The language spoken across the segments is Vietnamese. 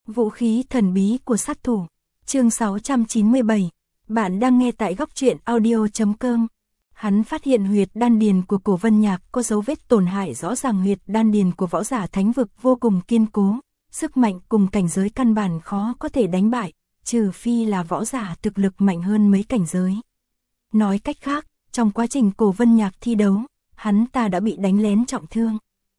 Vũ khí thần bí của sát thủ. Chương 697. Bạn đang nghe tại góc truyện audio.com. Hắn phát hiện huyệt đan điền của Cổ Vân Nhạc có dấu vết tổn hại rõ ràng. Huyệt đan điền của võ giả thánh vực vô cùng kiên cố, sức mạnh cùng cảnh giới căn bản khó có thể đánh bại, trừ phi là võ giả thực lực mạnh hơn mấy cảnh giới. Nói cách khác, trong quá trình Cổ Vân Nhạc thi đấu, hắn ta đã bị đánh lén trọng thương.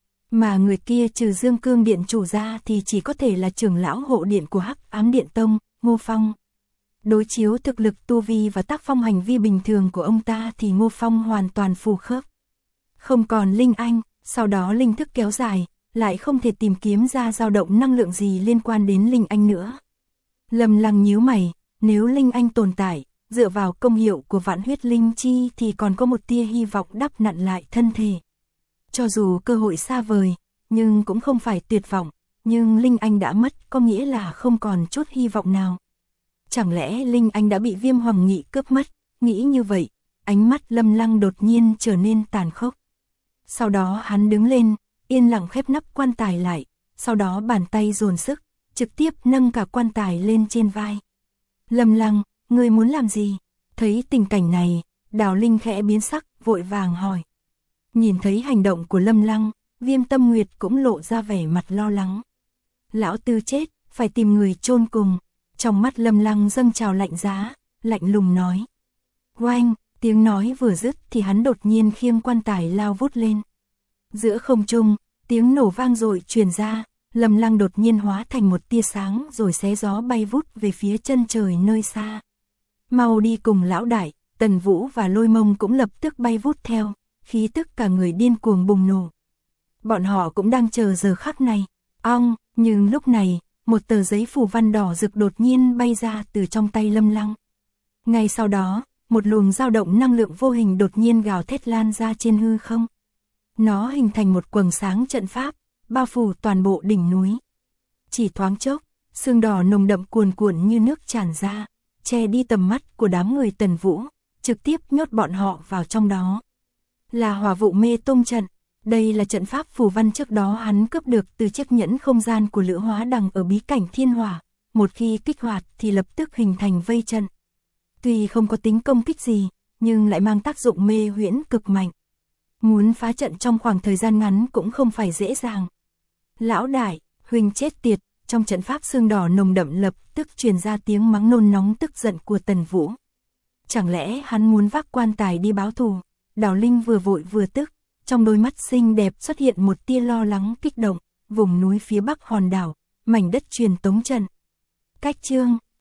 Mà người kia trừ Dương Cương Điện chủ ra thì chỉ có thể là trưởng lão hộ điện của Hắc Ám Điện Tông, Ngô Phong. Đối chiếu thực lực tu vi và tác phong hành vi bình thường của ông ta thì Ngô Phong hoàn toàn phù khớp. Không còn linh anh, sau đó linh thức kéo dài, lại không thể tìm kiếm ra dao động năng lượng gì liên quan đến linh anh nữa. Lâm Lăng nhíu mày, nếu linh anh tồn tại, dựa vào công hiệu của Vạn Huyết Linh Chi thì còn có một tia hy vọng đắp nặn lại thân thể. Cho dù cơ hội xa vời, nhưng cũng không phải tuyệt vọng, nhưng linh anh đã mất có nghĩa là không còn chút hy vọng nào. Chẳng lẽ linh anh đã bị Viêm Hoàng Nghị cướp mất? Nghĩ như vậy, ánh mắt Lâm Lăng đột nhiên trở nên tàn khốc. Sau đó hắn đứng lên, yên lặng khép nắp quan tài lại, sau đó bàn tay dồn sức, trực tiếp nâng cả quan tài lên trên vai. Lâm Lăng, ngươi muốn làm gì? Thấy tình cảnh này, Đào Linh khẽ biến sắc, vội vàng hỏi. Nhìn thấy hành động của Lâm Lăng, Viêm Tâm Nguyệt cũng lộ ra vẻ mặt lo lắng. Lão Tư chết, phải tìm người chôn cùng. Trong mắt Lâm Lăng dâng trào lạnh giá, lạnh lùng nói. Oanh, tiếng nói vừa dứt thì hắn đột nhiên khiêng quan tài lao vút lên. Giữa không trung, tiếng nổ vang dội truyền ra, Lâm Lăng đột nhiên hóa thành một tia sáng rồi xé gió bay vút về phía chân trời nơi xa. Mau đi cùng lão đại, Tần Vũ và Lôi Mông cũng lập tức bay vút theo, khí tức cả người điên cuồng bùng nổ. Bọn họ cũng đang chờ giờ khắc này. Nhưng lúc này, một tờ giấy phù văn đỏ rực đột nhiên bay ra từ trong tay Lâm Lăng. Ngay sau đó, một luồng dao động năng lượng vô hình đột nhiên gào thét lan ra trên hư không. Nó hình thành một quầng sáng trận pháp, bao phủ toàn bộ đỉnh núi. Chỉ thoáng chốc, sương đỏ nồng đậm cuồn cuộn như nước tràn ra, che đi tầm mắt của đám người Tần Vũ, trực tiếp nhốt bọn họ vào trong đó. Là Hỏa Vụ Mê Tông trận. Đây là trận pháp phù văn trước đó hắn cướp được từ chiếc nhẫn không gian của Lữ Hóa Đằng ở bí cảnh Thiên Hỏa, một khi kích hoạt thì lập tức hình thành vây trận. Tuy không có tính công kích gì, nhưng lại mang tác dụng mê huyễn cực mạnh. Muốn phá trận trong khoảng thời gian ngắn cũng không phải dễ dàng. Lão đại, huynh chết tiệt, trong trận pháp sương đỏ nồng đậm lập tức truyền ra tiếng mắng nôn nóng tức giận của Tần Vũ. Chẳng lẽ hắn muốn vác quan tài đi báo thù? Đào Linh vừa vội vừa tức. Trong đôi mắt xinh đẹp xuất hiện một tia lo lắng kích động, vùng núi phía bắc hòn đảo, mảnh đất truyền tống trận. Cách chương